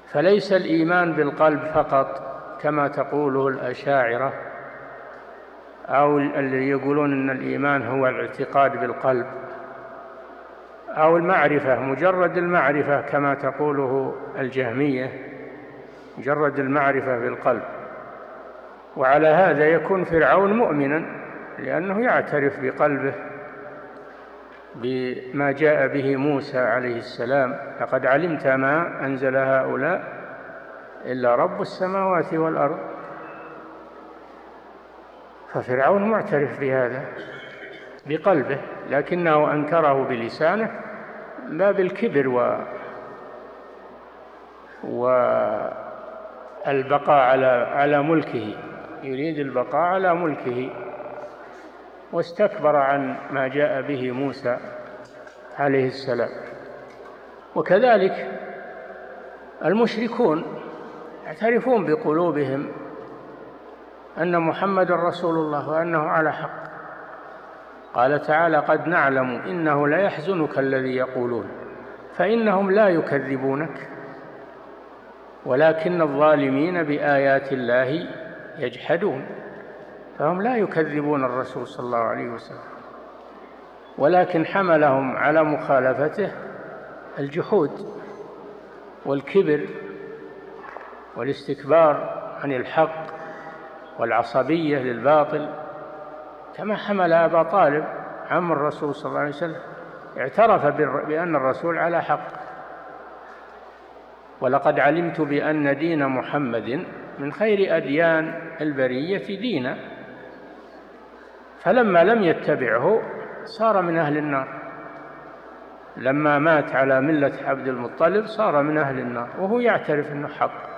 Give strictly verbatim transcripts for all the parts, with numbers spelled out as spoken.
فليس الإيمان بالقلب فقط كما تقوله الأشاعرة أو اللي يقولون أن الإيمان هو الاعتقاد بالقلب، أو المعرفة، مجرد المعرفة كما تقوله الجهمية، مجرد المعرفة بالقلب. وعلى هذا يكون فرعون مؤمنا لأنه يعترف بقلبه بما جاء به موسى عليه السلام: لقد علمت ما أنزل هؤلاء إلا رب السماوات والأرض. ففرعون معترف بهذا بقلبه، لكنه أنكره بلسانه باب الكبر و والبقاء على على ملكه، يريد البقاء على ملكه، واستكبر عن ما جاء به موسى عليه السلام. وكذلك المشركون يعترفون بقلوبهم أن محمد رسول الله وأنه على حق. قال تعالى: قد نعلم إنه ليحزنك الذي يقولون فإنهم لا يكذبونك ولكن الظالمين بآيات الله يجحدون. فهم لا يكذبون الرسول صلى الله عليه وسلم، ولكن حملهم على مخالفته الجحود والكبر والاستكبار عن الحق والعصبية للباطل، كما حمل أبا طالب عم الرسول صلى الله عليه وسلم، اعترف بأن الرسول على حق: ولقد علمت بأن دين محمد من خير أديان البرية دينا. فلما لم يتبعه صار من أهل النار، لما مات على ملة عبد المطلب صار من أهل النار وهو يعترف أنه حق.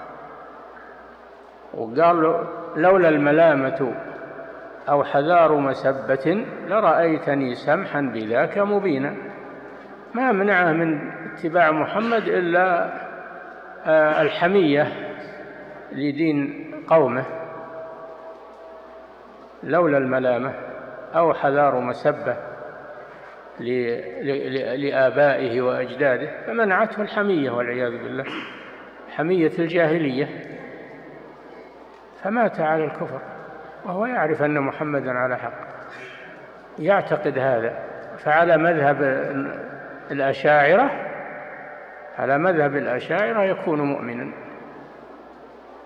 وقال: لولا الملامة أو حذار مسبة لرأيتني سمحا بذاك مبينا. ما منعه من اتباع محمد إلا الحمية لدين قومه، لولا الملامة أو حذار مسبة لآبائه وأجداده، فمنعته الحمية والعياذ بالله، حمية الجاهلية، فمات على الكفر وهو يعرف أن محمدا على حق، يعتقد هذا. فعلى مذهب الأشاعرة على مذهب الأشاعرة يكون مؤمنا.